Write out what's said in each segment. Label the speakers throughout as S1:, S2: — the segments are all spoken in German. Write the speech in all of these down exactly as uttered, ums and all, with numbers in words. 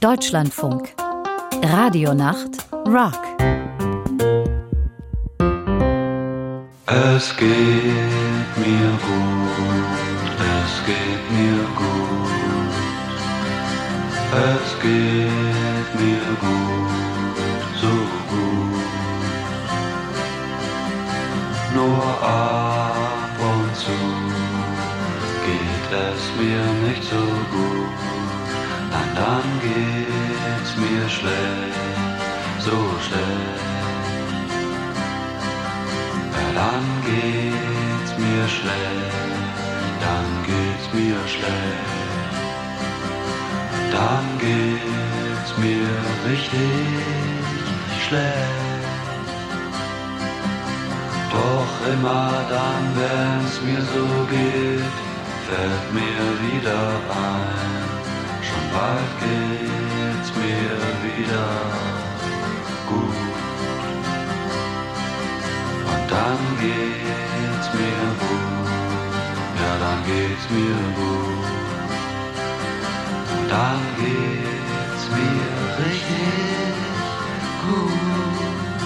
S1: Deutschlandfunk. Radionacht Rock.
S2: Es geht mir gut, es geht mir gut, es geht mir gut, so gut. Nur ab und zu geht es mir nicht so gut, nein, dann geht's mir schlecht, so schlecht. Dann geht's mir schlecht, dann geht's mir schlecht, dann geht's mir richtig schlecht. Doch immer dann, wenn's mir so geht, fällt mir wieder ein, schon bald geht's mir wieder gut. Dann geht's mir gut, ja dann geht's mir gut, und dann geht's mir richtig gut.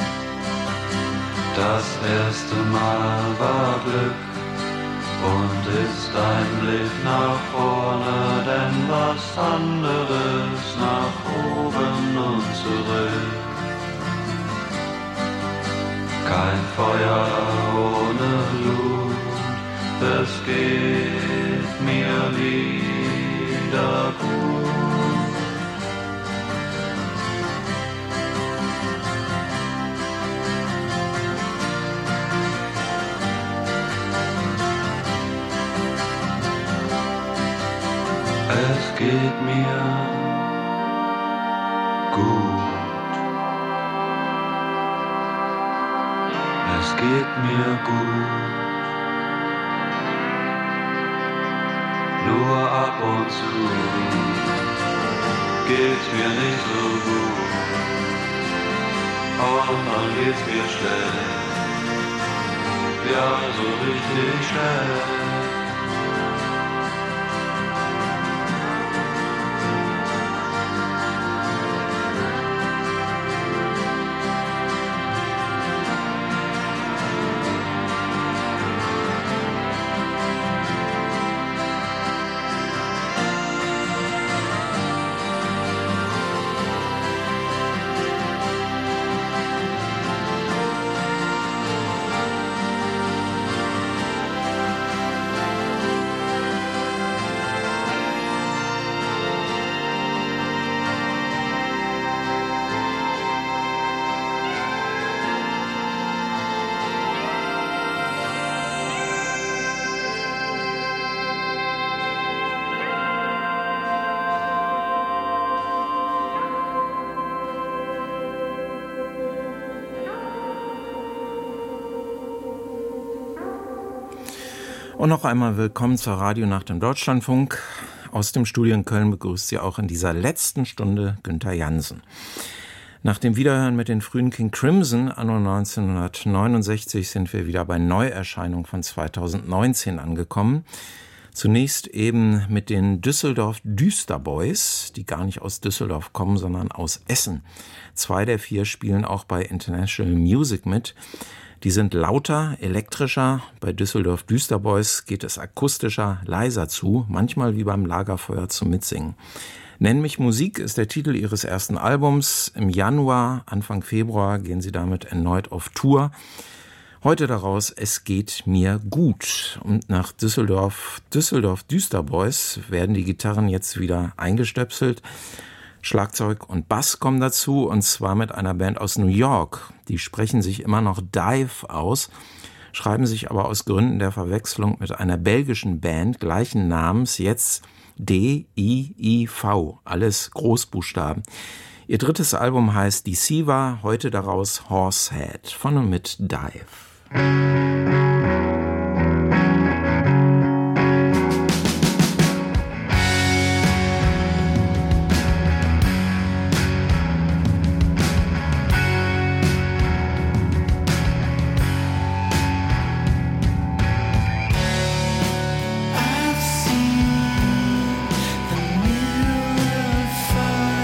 S2: Das erste Mal war Glück und ist ein Blick nach vorne, denn was anderes nach oben und zurück. Kein Feuer ohne Blut, es geht mir wieder gut. Es geht mir gut. Es geht mir gut, nur ab und zu geht's mir nicht so gut, und dann geht's mir schlecht, ja so richtig schlecht.
S3: Und noch einmal willkommen zur Radionacht im Deutschlandfunk. Aus dem Studio in Köln begrüßt Sie auch in dieser letzten Stunde Günther Jansen. Nach dem Wiederhören mit den frühen King Crimson anno neunzehnhundertneunundsechzig sind wir wieder bei Neuerscheinung von zweitausendneunzehn angekommen. Zunächst eben mit den Düsseldorf Düsterboys, die gar nicht aus Düsseldorf kommen, sondern aus Essen. Zwei der vier spielen auch bei International Music mit. Die sind lauter, elektrischer. Bei Düsseldorf Düsterboys geht es akustischer, leiser zu, manchmal wie beim Lagerfeuer zum Mitsingen. Nenn mich Musik ist der Titel ihres ersten Albums. Im Januar, Anfang Februar gehen sie damit erneut auf Tour. Heute daraus, es geht mir gut. Und nach Düsseldorf, Düsseldorf Düsterboys werden die Gitarren jetzt wieder eingestöpselt. Schlagzeug und Bass kommen dazu, und zwar mit einer Band aus New York. Die sprechen sich immer noch Dive aus, schreiben sich aber aus Gründen der Verwechslung mit einer belgischen Band gleichen Namens jetzt D I I V, alles Großbuchstaben. Ihr drittes Album heißt Deceiver, heute daraus Horsehead, von und mit Dive.
S4: I've seen the mirror fire.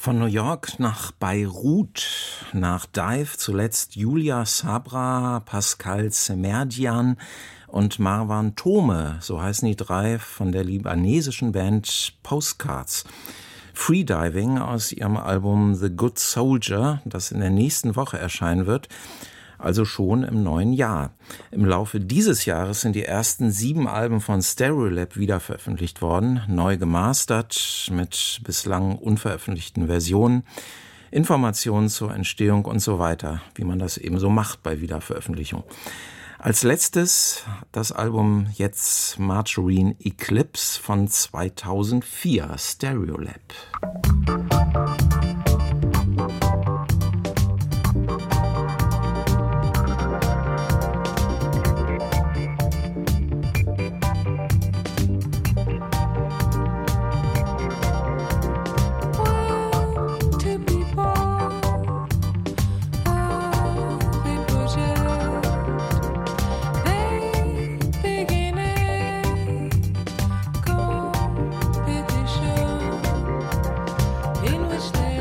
S3: Von New York nach Beirut, nach Dive, zuletzt Julia Sabra, Pascal Semerjian und Marwan Tome, so heißen die drei von der libanesischen Band Postcards. Freediving aus ihrem Album The Good Soldier, das in der nächsten Woche erscheinen wird, also schon im neuen Jahr. Im Laufe dieses Jahres sind die ersten sieben Alben von Stereolab wiederveröffentlicht worden, neu gemastert mit bislang unveröffentlichten Versionen, Informationen zur Entstehung und so weiter, wie man das eben so macht bei Wiederveröffentlichung. Als letztes das Album jetzt Margarine Eclipse von zweitausendvier, Stereolab.
S4: In which they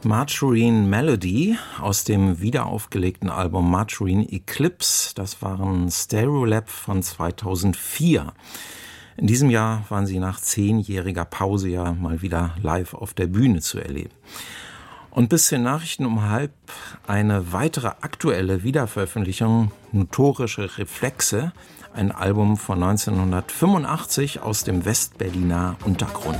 S3: Margarine Melody aus dem wiederaufgelegten Album Margarine Eclipse. Das waren Stereolab von zweitausendvier. In diesem Jahr waren sie nach zehnjähriger Pause ja mal wieder live auf der Bühne zu erleben. Und bis zu den Nachrichten um halb eine weitere aktuelle Wiederveröffentlichung, Notorische Reflexe, ein Album von neunzehnhundertfünfundachtzig aus dem Westberliner Untergrund.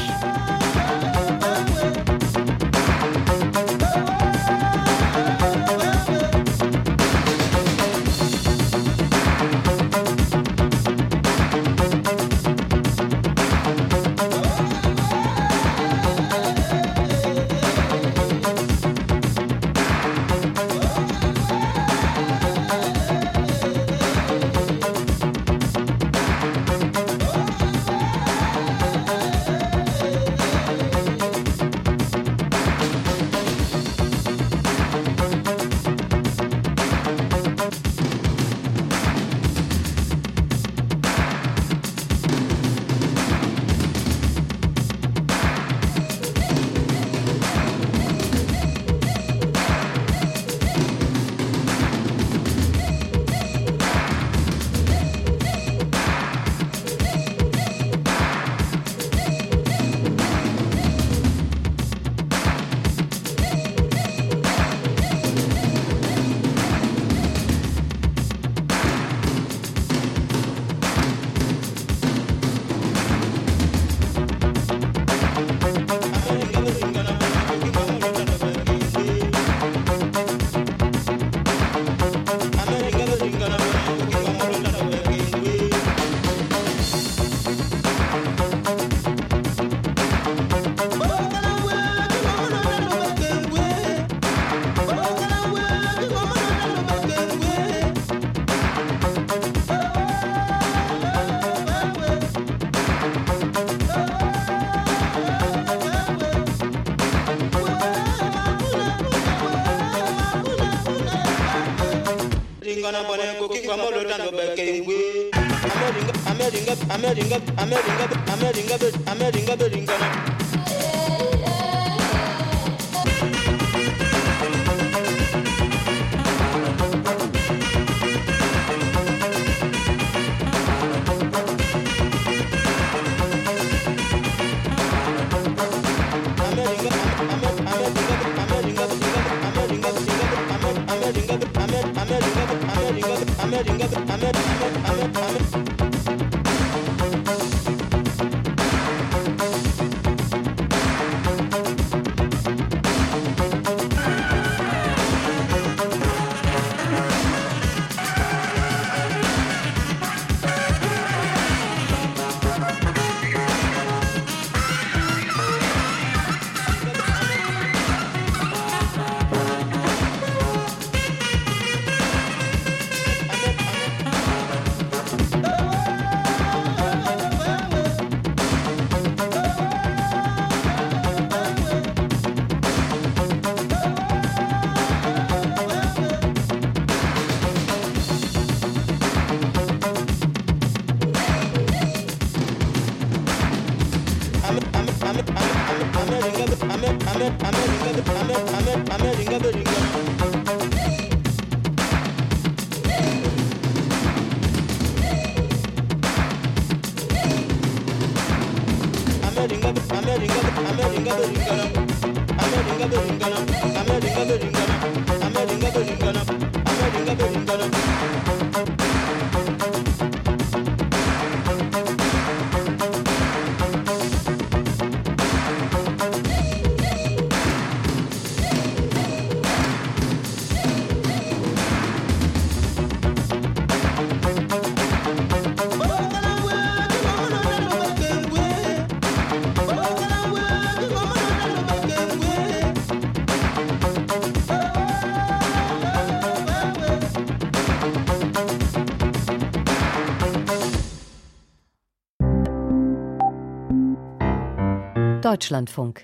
S1: Deutschlandfunk.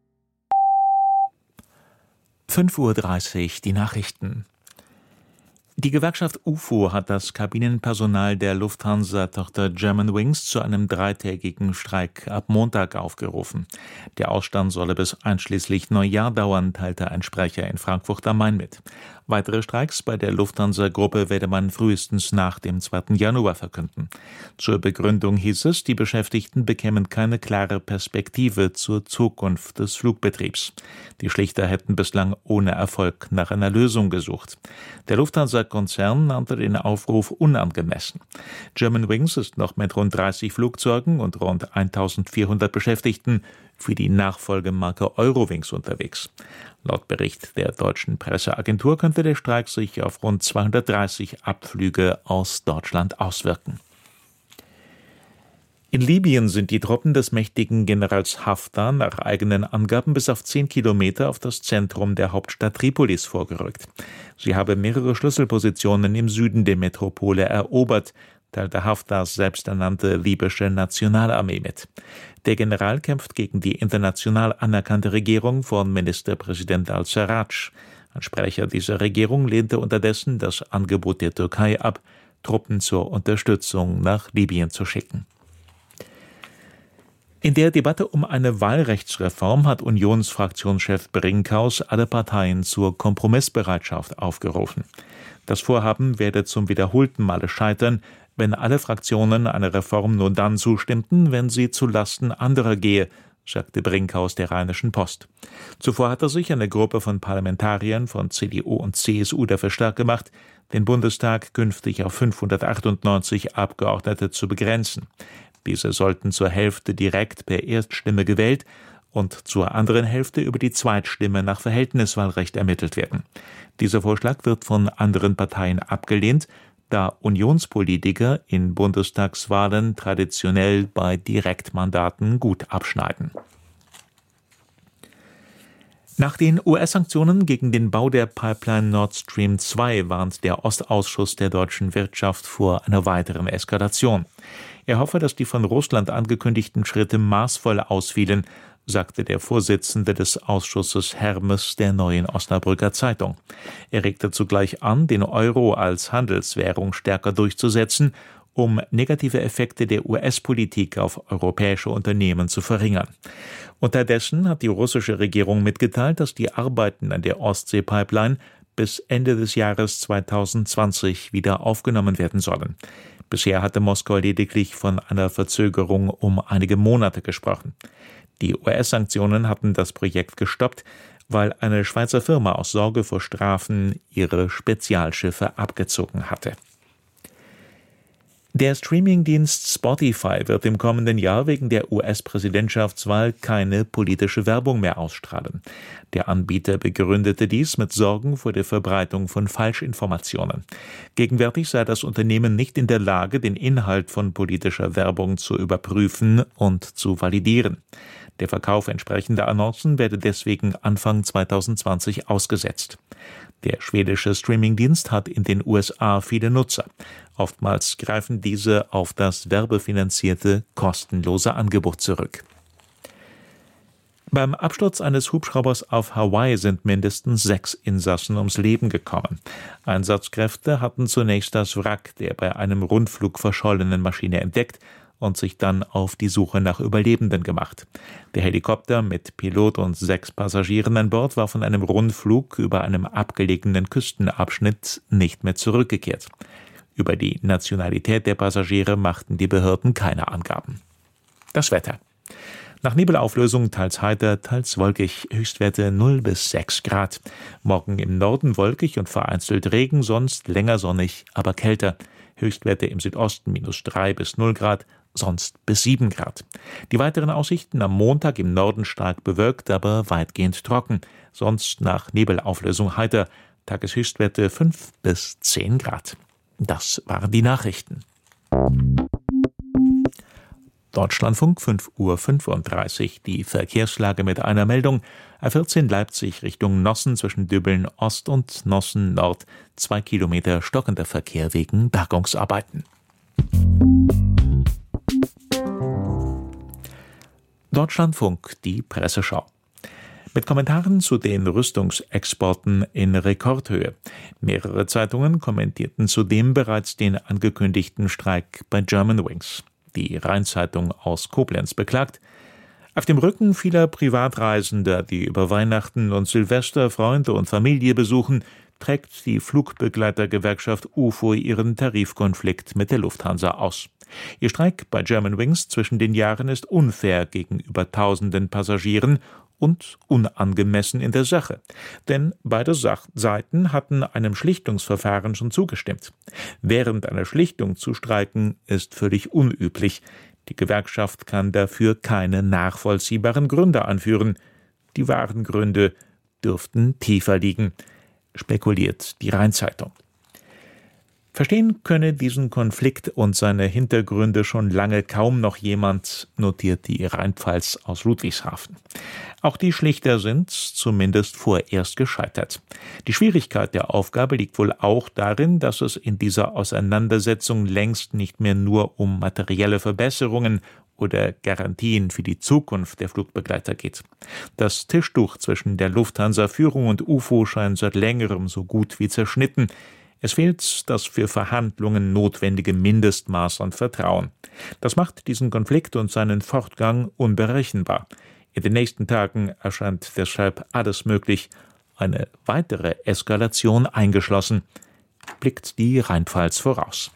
S4: fünf Uhr dreißig, die Nachrichten. Die Gewerkschaft U F O hat das Kabinenpersonal der Lufthansa-Tochter Germanwings zu einem dreitägigen Streik ab Montag aufgerufen. Der Ausstand solle bis einschließlich Neujahr dauern, teilte ein Sprecher in Frankfurt am Main mit. Weitere Streiks bei der Lufthansa-Gruppe werde man frühestens nach dem zweiten Januar verkünden. Zur Begründung hieß es, die Beschäftigten bekämen keine klare Perspektive zur Zukunft des Flugbetriebs. Die Schlichter hätten bislang ohne Erfolg nach einer Lösung gesucht. Der Lufthansa-Konzern nannte den Aufruf unangemessen. Germanwings ist noch mit rund dreißig Flugzeugen und rund eintausendvierhundert Beschäftigten für die Nachfolgemarke Eurowings unterwegs. Laut Bericht der deutschen Presseagentur könnte der Streik sich auf rund zweihundertdreißig Abflüge aus Deutschland auswirken. In Libyen sind die Truppen des mächtigen Generals Haftar nach eigenen Angaben bis auf zehn Kilometer auf das Zentrum der Hauptstadt Tripolis vorgerückt. Sie habe mehrere Schlüsselpositionen im Süden der Metropole erobert, teilte Haftars selbsternannte libysche Nationalarmee mit. Der General kämpft gegen die international anerkannte Regierung von Ministerpräsident al-Sarraj. Ein Sprecher dieser Regierung lehnte unterdessen das Angebot der Türkei ab, Truppen zur Unterstützung nach Libyen zu schicken. In der Debatte um eine Wahlrechtsreform hat Unionsfraktionschef Brinkhaus alle Parteien zur Kompromissbereitschaft aufgerufen. Das Vorhaben werde zum wiederholten Male scheitern, wenn alle Fraktionen einer Reform nur dann zustimmten, wenn sie zu Lasten anderer gehe, sagte Brinkhaus der Rheinischen Post. Zuvor hatte sich eine Gruppe von Parlamentariern von C D U und C S U dafür stark gemacht, den Bundestag künftig auf fünfhundertachtundneunzig Abgeordnete zu begrenzen. Diese sollten zur Hälfte direkt per Erststimme gewählt und zur anderen Hälfte über die Zweitstimme nach Verhältniswahlrecht ermittelt werden. Dieser Vorschlag wird von anderen Parteien abgelehnt, da Unionspolitiker in Bundestagswahlen traditionell bei Direktmandaten gut abschneiden. Nach den U S-Sanktionen gegen den Bau der Pipeline Nord Stream zwei warnt der Ostausschuss der deutschen Wirtschaft vor einer weiteren Eskalation. Er hoffe, dass die von Russland angekündigten Schritte maßvoll ausfielen, sagte der Vorsitzende des Ausschusses Hermes der Neuen Osnabrücker Zeitung. Er regte zugleich an, den Euro als Handelswährung stärker durchzusetzen, um negative Effekte der U S-Politik auf europäische Unternehmen zu verringern. Unterdessen hat die russische Regierung mitgeteilt, dass die Arbeiten an der Ostsee-Pipeline bis Ende des Jahres zweitausendzwanzig wieder aufgenommen werden sollen. Bisher hatte Moskau lediglich von einer Verzögerung um einige Monate gesprochen. Die U S-Sanktionen hatten das Projekt gestoppt, weil eine Schweizer Firma aus Sorge vor Strafen ihre Spezialschiffe abgezogen hatte. Der Streamingdienst Spotify wird im kommenden Jahr wegen der U S-Präsidentschaftswahl keine politische Werbung mehr ausstrahlen. Der Anbieter begründete dies mit Sorgen vor der Verbreitung von Falschinformationen. Gegenwärtig sei das Unternehmen nicht in der Lage, den Inhalt von politischer Werbung zu überprüfen und zu validieren. Der Verkauf entsprechender Annoncen werde deswegen Anfang zweitausendzwanzig ausgesetzt. Der schwedische Streamingdienst hat in den U S A viele Nutzer. Oftmals greifen diese auf das werbefinanzierte, kostenlose Angebot zurück. Beim Absturz eines Hubschraubers auf Hawaii sind mindestens sechs Insassen ums Leben gekommen. Einsatzkräfte hatten zunächst das Wrack der bei einem Rundflug verschollenen Maschine entdeckt und sich dann auf die Suche nach Überlebenden gemacht. Der Helikopter mit Pilot und sechs Passagieren an Bord war von einem Rundflug über einem abgelegenen Küstenabschnitt nicht mehr zurückgekehrt. Über die Nationalität der Passagiere machten die Behörden keine Angaben. Das Wetter. Nach Nebelauflösung teils heiter, teils wolkig, Höchstwerte null bis sechs Grad. Morgen im Norden wolkig und vereinzelt Regen, sonst länger sonnig, aber kälter. Höchstwerte im Südosten minus drei bis null Grad, sonst bis sieben Grad. Die weiteren Aussichten am Montag im Norden stark bewölkt, aber weitgehend trocken. Sonst nach Nebelauflösung heiter, Tageshöchstwerte fünf bis zehn Grad. Das waren die Nachrichten. Deutschlandfunk, fünf Uhr fünfunddreißig, die Verkehrslage mit einer Meldung. A vierzehn Leipzig Richtung Nossen zwischen Dübbeln Ost und Nossen Nord. Zwei Kilometer stockender Verkehr wegen Bergungsarbeiten. Deutschlandfunk, die Presseschau. Mit Kommentaren zu den Rüstungsexporten in Rekordhöhe. Mehrere Zeitungen kommentierten zudem bereits den angekündigten Streik bei Germanwings. Die Rhein-Zeitung aus Koblenz beklagt: Auf dem Rücken vieler Privatreisender, die über Weihnachten und Silvester Freunde und Familie besuchen, trägt die Flugbegleitergewerkschaft U F O ihren Tarifkonflikt mit der Lufthansa aus. Ihr Streik bei Germanwings zwischen den Jahren ist unfair gegenüber tausenden Passagieren und unangemessen in der Sache. Denn beide Sach- Seiten hatten einem Schlichtungsverfahren schon zugestimmt. Während einer Schlichtung zu streiken ist völlig unüblich. Die Gewerkschaft kann dafür keine nachvollziehbaren Gründe anführen. Die wahren Gründe dürften tiefer liegen, spekuliert die Rhein-Zeitung. Verstehen könne diesen Konflikt und seine Hintergründe schon lange kaum noch jemand, notiert die Rheinpfalz aus Ludwigshafen. Auch die Schlichter sind zumindest vorerst gescheitert. Die Schwierigkeit der Aufgabe liegt wohl auch darin, dass es in dieser Auseinandersetzung längst nicht mehr nur um materielle Verbesserungen oder Garantien für die Zukunft der Flugbegleiter geht. Das Tischtuch zwischen der Lufthansa-Führung und U F O scheint seit längerem so gut wie zerschnitten. Es fehlt das für Verhandlungen notwendige Mindestmaß an Vertrauen. Das macht diesen Konflikt und seinen Fortgang unberechenbar. In den nächsten Tagen erscheint deshalb alles möglich, eine weitere Eskalation eingeschlossen, blickt die Rheinpfalz voraus.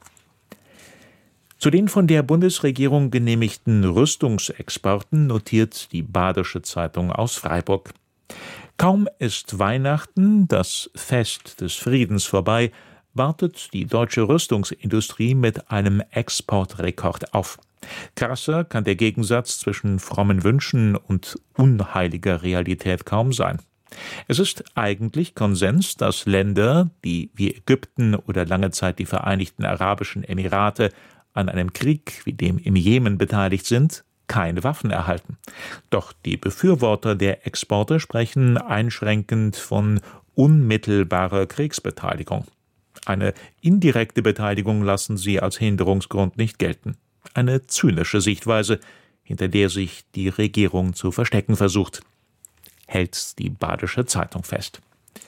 S4: Zu den von der Bundesregierung genehmigten Rüstungsexporten notiert die Badische Zeitung aus Freiburg: Kaum ist Weihnachten, das Fest des Friedens, vorbei, wartet die deutsche Rüstungsindustrie mit einem Exportrekord auf. Krasser kann der Gegensatz zwischen frommen Wünschen und unheiliger Realität kaum sein. Es ist eigentlich Konsens, dass Länder, die wie Ägypten oder lange Zeit die Vereinigten Arabischen Emirate an einem Krieg wie dem im Jemen beteiligt sind, keine Waffen erhalten. Doch die Befürworter der Exporte sprechen einschränkend von unmittelbarer Kriegsbeteiligung. Eine indirekte Beteiligung lassen sie als Hinderungsgrund nicht gelten. Eine zynische Sichtweise, hinter der sich die Regierung zu verstecken versucht, hält die Badische Zeitung fest.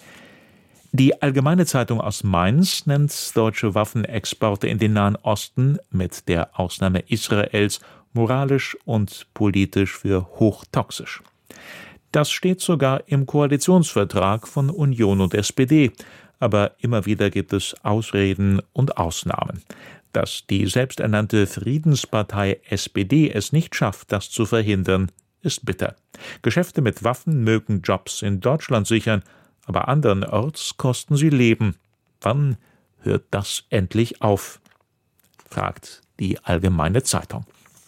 S4: Die Allgemeine Zeitung aus Mainz nennt deutsche Waffenexporte in den Nahen Osten mit der Ausnahme Israels moralisch und politisch für hochtoxisch. Das steht sogar im Koalitionsvertrag von Union und S P D, aber immer wieder gibt es Ausreden und Ausnahmen. Dass die selbsternannte Friedenspartei S P D es nicht schafft, das zu verhindern, ist bitter. Geschäfte mit Waffen mögen Jobs in Deutschland sichern, aber andernorts kosten sie Leben. Wann hört das endlich auf? Fragt die Allgemeine Zeitung.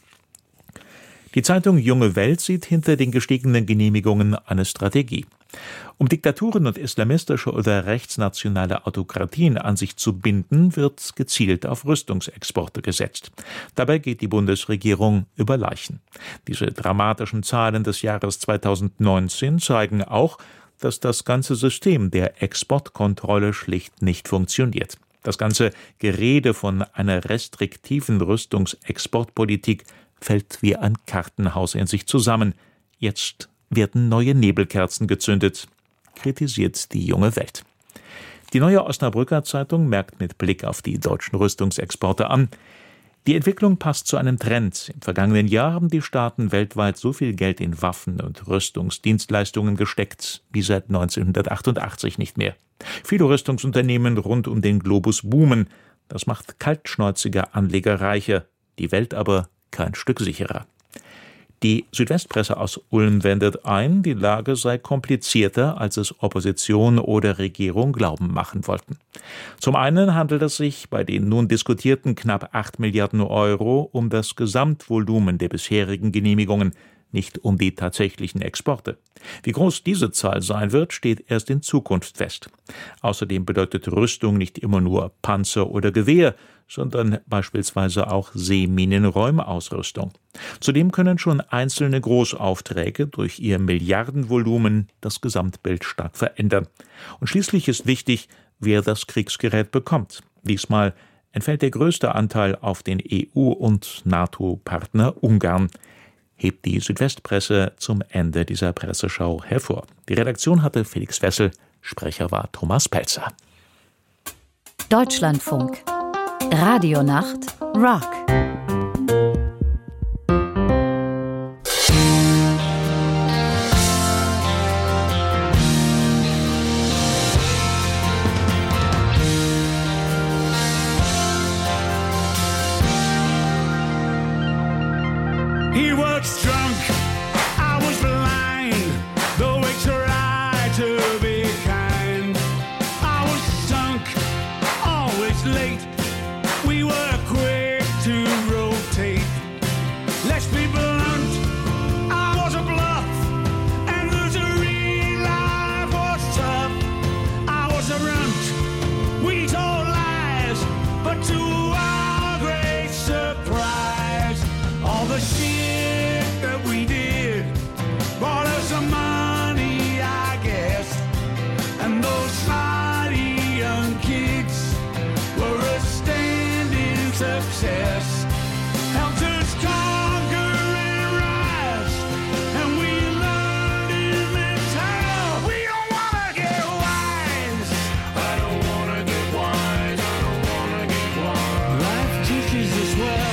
S4: Die Zeitung Junge Welt sieht hinter den gestiegenen Genehmigungen eine Strategie. Um Diktaturen und islamistische oder rechtsnationale Autokratien an sich zu binden, wird gezielt auf Rüstungsexporte gesetzt. Dabei geht die Bundesregierung über Leichen. Diese dramatischen Zahlen des Jahres zweitausendneunzehn zeigen auch, dass das ganze System der Exportkontrolle schlicht nicht funktioniert. Das ganze Gerede von einer restriktiven Rüstungsexportpolitik fällt wie ein Kartenhaus in sich zusammen. Jetzt werden neue Nebelkerzen gezündet, kritisiert die Junge Welt. Die Neue Osnabrücker Zeitung merkt mit Blick auf die deutschen Rüstungsexporte an: Die Entwicklung passt zu einem Trend. Im vergangenen Jahr haben die Staaten weltweit so viel Geld in Waffen und Rüstungsdienstleistungen gesteckt wie seit neunzehnhundertachtundachtzig nicht mehr. Viele Rüstungsunternehmen rund um den Globus boomen. Das macht kaltschnäuzige Anleger reicher, die Welt aber kein Stück sicherer. Die Südwestpresse aus Ulm wendet ein, die Lage sei komplizierter, als es Opposition oder Regierung glauben machen wollten. Zum einen handelt es sich bei den nun diskutierten knapp acht Milliarden Euro um das Gesamtvolumen der bisherigen Genehmigungen, nicht um die tatsächlichen Exporte. Wie groß diese Zahl sein wird, steht erst in Zukunft fest. Außerdem bedeutet Rüstung nicht immer nur Panzer oder Gewehr, sondern beispielsweise auch Seeminenräumausrüstung. Zudem können schon einzelne Großaufträge durch ihr Milliardenvolumen das Gesamtbild stark verändern. Und schließlich ist wichtig, wer das Kriegsgerät bekommt. Diesmal entfällt der größte Anteil auf den E U- und NATO-Partner Ungarn. hebt die Südwestpresse zum Ende dieser Presseschau hervor. Die Redaktion hatte Felix Wessel, Sprecher war Thomas Pelzer.
S1: Deutschlandfunk. Radionacht Rock.
S5: He was drunk, I was blind, the way tried to be kind. I was sunk, always late, we were quick to rotate. Let's be blunt, I was a bluff, and the real life was tough. I was a runt, we told lies, but to our great surprise, all the shit that we did brought us some money, I guess. And those snotty young kids were a standing success. Helped us conquer and rise, and we learned in this hell. We don't wanna get wise. I don't wanna get wise. I don't wanna get wise. Life teaches us well.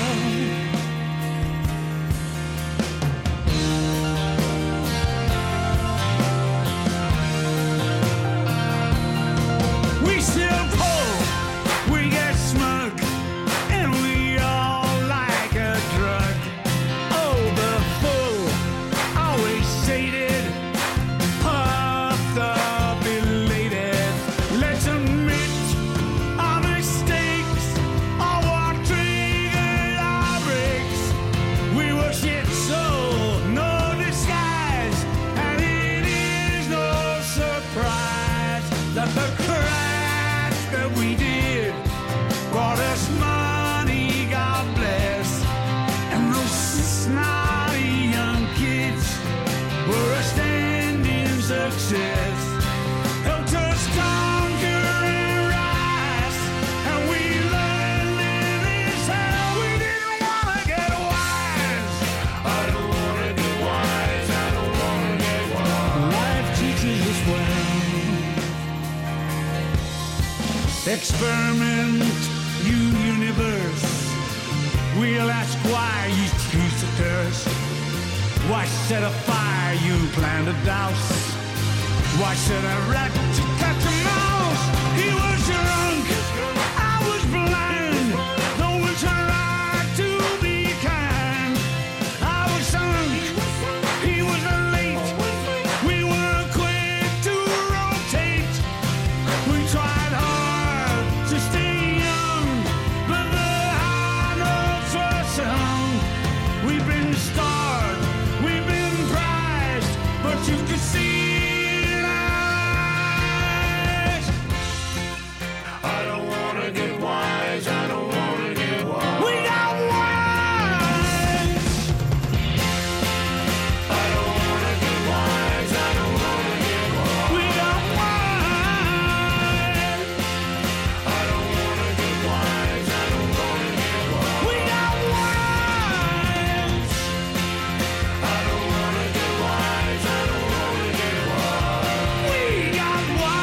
S5: We still pull, we get smug, and we all like a drug. Oh, the fool, always sated, puffed up, elated. Let's admit our mistakes, or what triggered our brakes. We were shit, so no disguise, and it is no surprise that the crash that we did brought us money, God bless. And those snotty young kids were a standing success. Helped us conquer and rise, and we learned in this hell. We didn't wanna get wise. I don't wanna get wise. I don't wanna get wise. Life teaches us well. Experiment, you universe. We'll ask why you choose to curse. Why set a fire you plan to douse? Why set a rat to catch a mouse? He was drunk, I was blind. No one tried to be kind. I was sunk, he was late. We were quick to rotate. We tried hard to stay young, but the high notes were sung. We've been starved, we've been prized, but you can see in our eyes. I don't wanna get wise, I don't wanna get wise. We got wise. I don't wanna get wise, I don't wanna get wise. We got wise. I don't wanna get wise, I don't wanna get wise. We got wise. I don't wanna get wise, I don't wanna get wise. We got wise.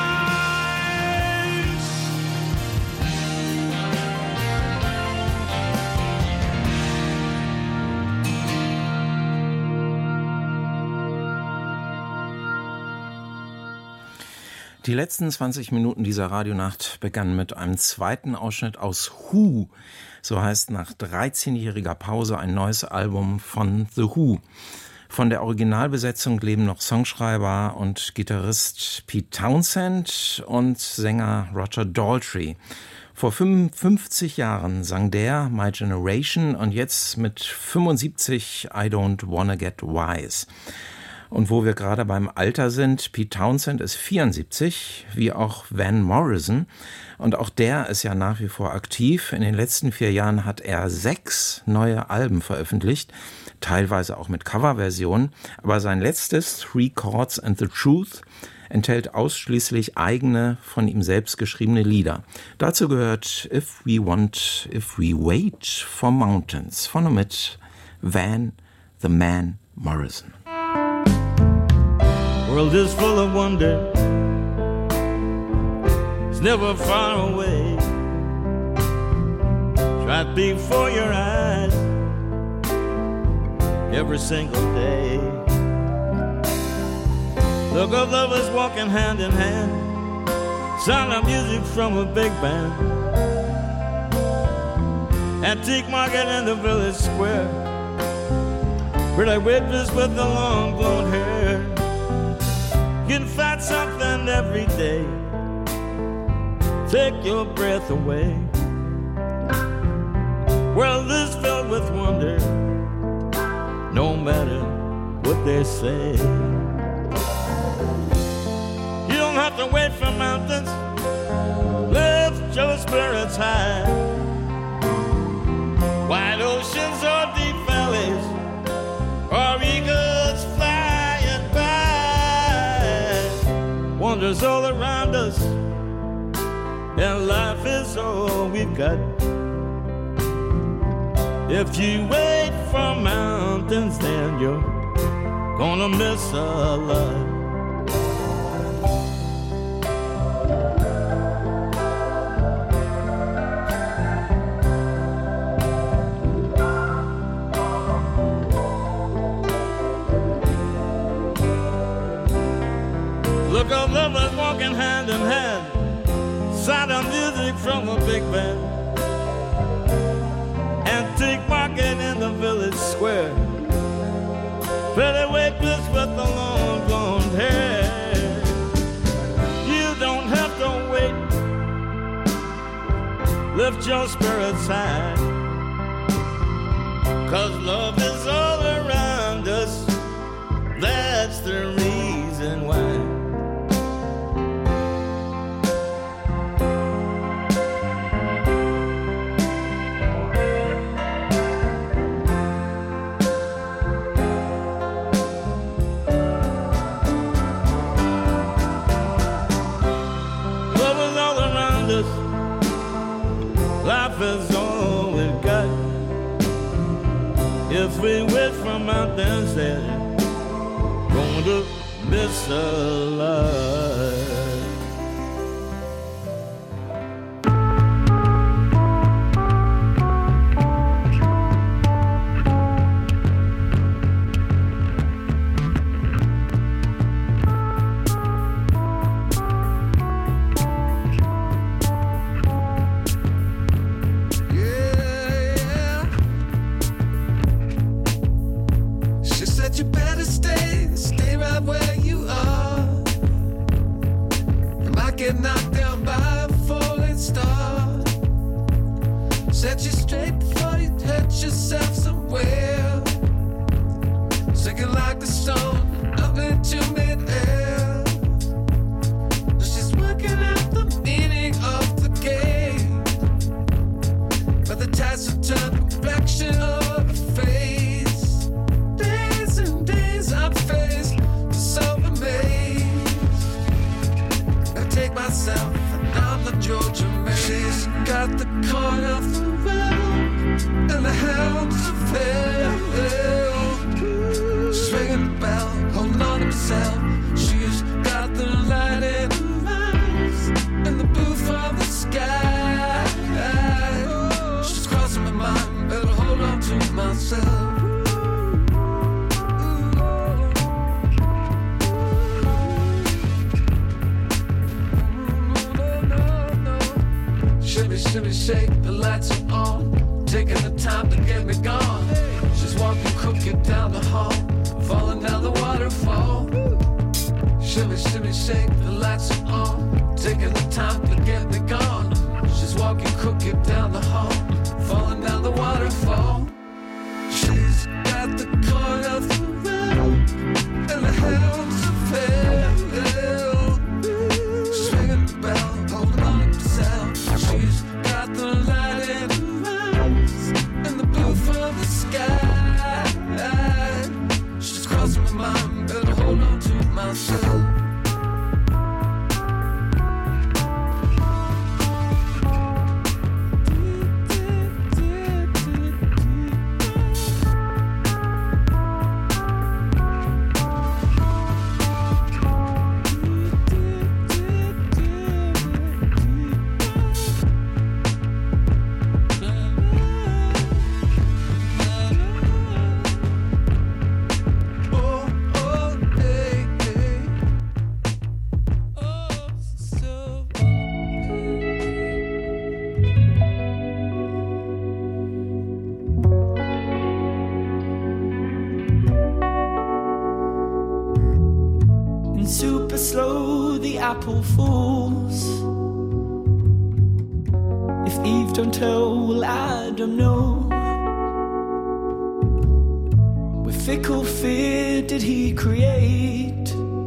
S3: Die letzten zwanzig Minuten dieser Radionacht begannen mit einem zweiten Ausschnitt aus Who. So heißt nach dreizehnjähriger Pause ein neues Album von The Who. Von der Originalbesetzung leben noch Songschreiber und Gitarrist Pete Townshend und Sänger Roger Daltrey. Vor fünfundfünfzig Jahren sang der My Generation und jetzt mit fünfundsiebzig I Don't Wanna Get Wise. Und wo wir gerade beim Alter sind, Pete Townshend ist vierundsiebzig, wie auch Van Morrison. Und auch der ist ja nach wie vor aktiv. In den letzten vier Jahren hat er sechs neue Alben veröffentlicht, teilweise auch mit Coverversionen. Aber sein letztes, Three Chords and the Truth, enthält ausschließlich eigene, von ihm selbst geschriebene Lieder. Dazu gehört If We Want, If We Wait for Mountains, von und mit Van The Man Morrison.
S6: World is full of wonder, it's never far away, right before your eyes, every single day. Look of lovers walking hand in hand, sound of music from a big band, antique market in the village square, pretty waitress with the long blonde hair. You can find something every day, take your breath away. World is filled with wonder, no matter what they say. You don't have to wait for mountains, lift your spirits high. Wide oceans or deep valleys, or eagles flying by. Wonders all around us, and life is all we've got. If you wait for mountains, then you're gonna miss a lot. Look at lovers walking hand in hand, sound of music from a big band, antique market in the village square, pretty waitress with the long blonde hair. You don't have to wait, lift your spirits high, 'cause love is all around us, that's the reason why. Is all we've got. If we wait from mountains, then going to miss a lot. and super slow the apple falls. If Eve don't tell, well, Adam know. With fickle fear did he create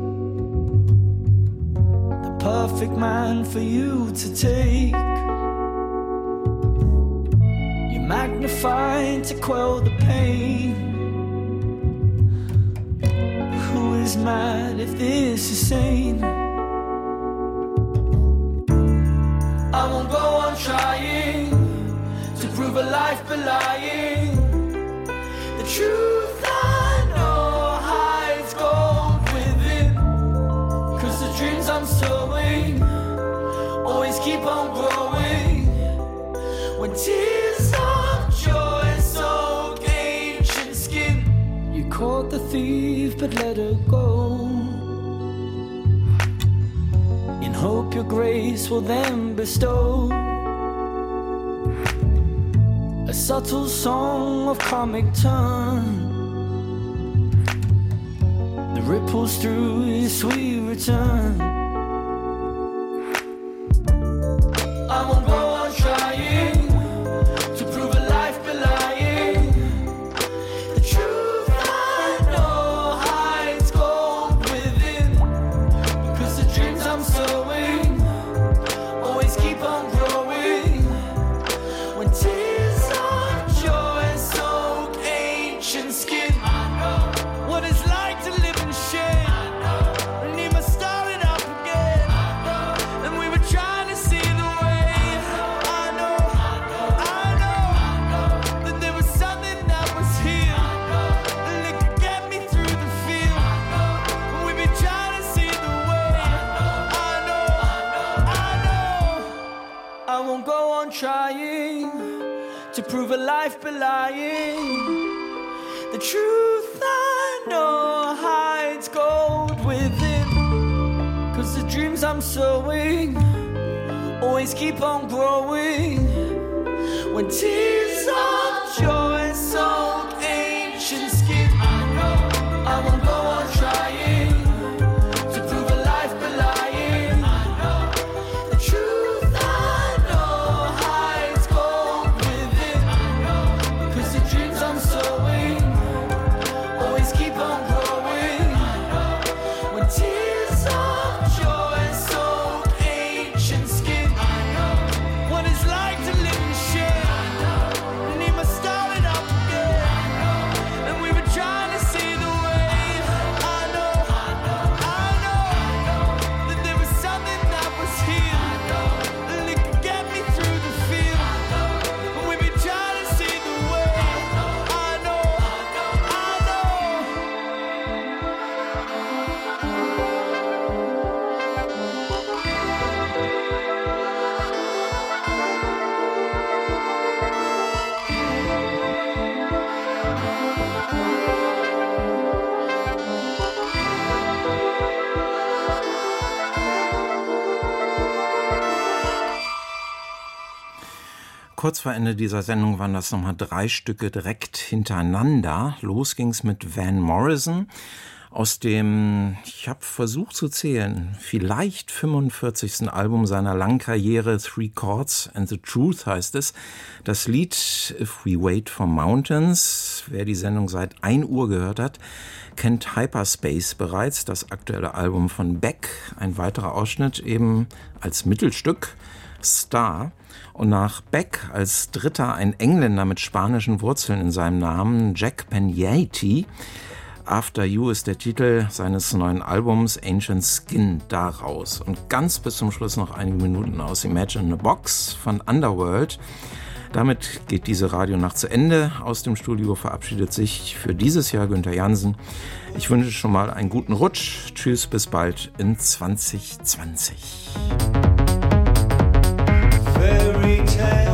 S6: the perfect man for you to take. You magnify to quell the pain. Who is mad if this is sane? I won't go on trying to prove a life belying. The truth I know hides gold within. Cause the dreams I'm sowing always keep on growing. When tears of joy soak ancient skin. You caught the thief but let her go. In hope your grace will then bestow a subtle song of comic turn. The ripples through his sweet return. I won't go on trying to prove a life belying. The truth I know hides gold within. Because the dreams I'm sowing always keep on growing. When tears of joy soak ancient skin. I know what it's like to live in shame. I know, and he must start it up again. I know, and we were trying to see the way. I know, I know that there was something that was here, and it could get me through the field. And we've been trying to see the way. I know, I know. I won't go on trying to prove a life belying. The truth I know hides gold within. Cause the dreams I'm sowing always keep on growing. When tears of joy soak ancient skin. I know I won't go on trying to prove a life belying. I know the truth I know hides gold within. I know cause the dreams I'm sowing always keep on growing. I know when tears of joy soak ancient skin. I know what it's like to live in shame. I know, and he must start it up again. I know, and we were trying to see the way. I know, I know, I know that there was something that was here, I know, and it could get me through the field. I know, and we've been trying to see the way. I know, I know, I know.
S3: Kurz vor Ende dieser Sendung waren das nochmal drei Stücke direkt hintereinander. Los ging's mit Van Morrison aus dem, ich habe versucht zu zählen, vielleicht fünfundvierzigsten Album seiner langen Karriere, Three Chords and the Truth heißt es. Das Lied If We Wait for Mountains, wer die Sendung seit ein Uhr gehört hat, kennt Hyperspace bereits, das aktuelle Album von Beck. Ein weiterer Ausschnitt eben als Mittelstück, Star. Und nach Beck als Dritter ein Engländer mit spanischen Wurzeln in seinem Namen, Jack Penyati. After You ist der Titel seines neuen Albums Ancient Skin daraus. Und ganz bis zum Schluss noch einige Minuten aus Imagine a Box von Underworld. Damit geht diese Radionacht zu Ende. Aus dem Studio verabschiedet sich für dieses Jahr Günther Jansen. Ich wünsche schon mal einen guten Rutsch. Tschüss, bis bald in zwanzig zwanzig.
S6: Fairy tale.